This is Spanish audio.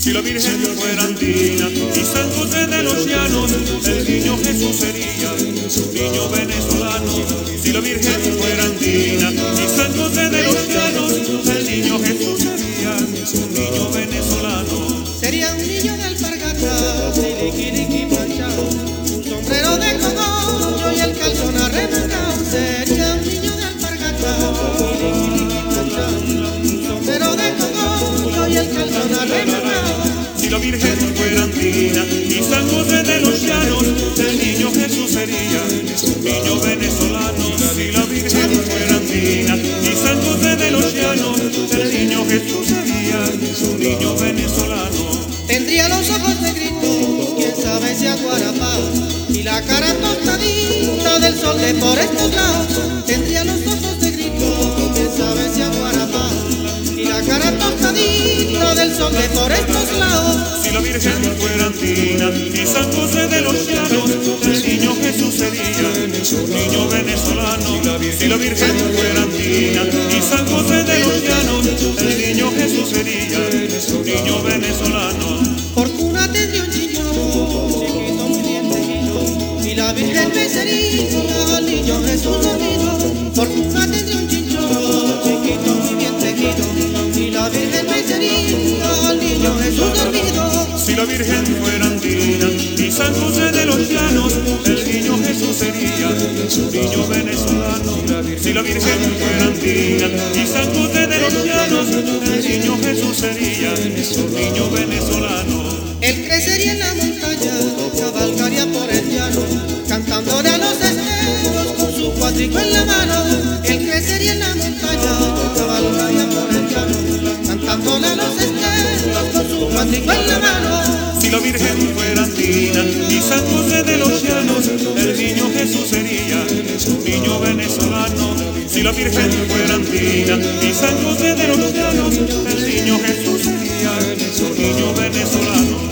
Si la Virgen fuera andina y San José de los Llanos, el niño Jesús sería un niño venezolano. Si la Virgen fuera andina y San José de los Llanos, el niño Jesús sería un niño venezolano. Sería un niño de alpargata, siliquiliqui planchado, un sombrero de cogollo y el calzón arremangado. Sería un niño de alpargata, siliquiliqui planchado, un sombrero de cogollo y el calzón arremangado. Si la Virgen fuera andina y San José de los Llanos, el niño Jesús sería un niño venezolano. Si la Virgen fuera andina y San José de los Llanos, el niño Jesús sería un niño venezolano. Tendría los ojos negritos, quién sabe si aguarapá, y la cara tostadita del sol de por estos lados. Tendría los ojos negritos, quién sabe si aguarapá, y la cara tostadita del sol de por estos lados. Si la Virgen fuera andina y San José de los Llanos, el niño Jesús sería un niño venezolano. Si la Virgen fuera andina y San José de los Llanos, el niño Jesús sería un niño venezolano. Fortuna tendría un chiñón, chiquito muy bien tejido, y la Virgen me sería al niño Jesús dormido. Fortuna tendría un chiñón, chiquito muy bien tejido, y la Virgen me sería al niño Jesús dormido. Si la Virgen fuera andina y San José de los Llanos, el niño Jesús sería un niño venezolano. Si la Virgen fuera andina y San José de los Llanos, el niño Jesús sería un niño venezolano. Él crecería en la montaña, cabalgaría por el llano, cantándole a los esteros con su cuatrico en la mano. Él crecería en la montaña, cabalgaría por el llano, cantándole a los esteros con su cuatrico en la mano. Si la Virgen fuera andina y San José de los Llanos, el niño Jesús sería un niño venezolano. Si la Virgen fuera andina y San José de los Llanos, el niño Jesús sería un niño venezolano.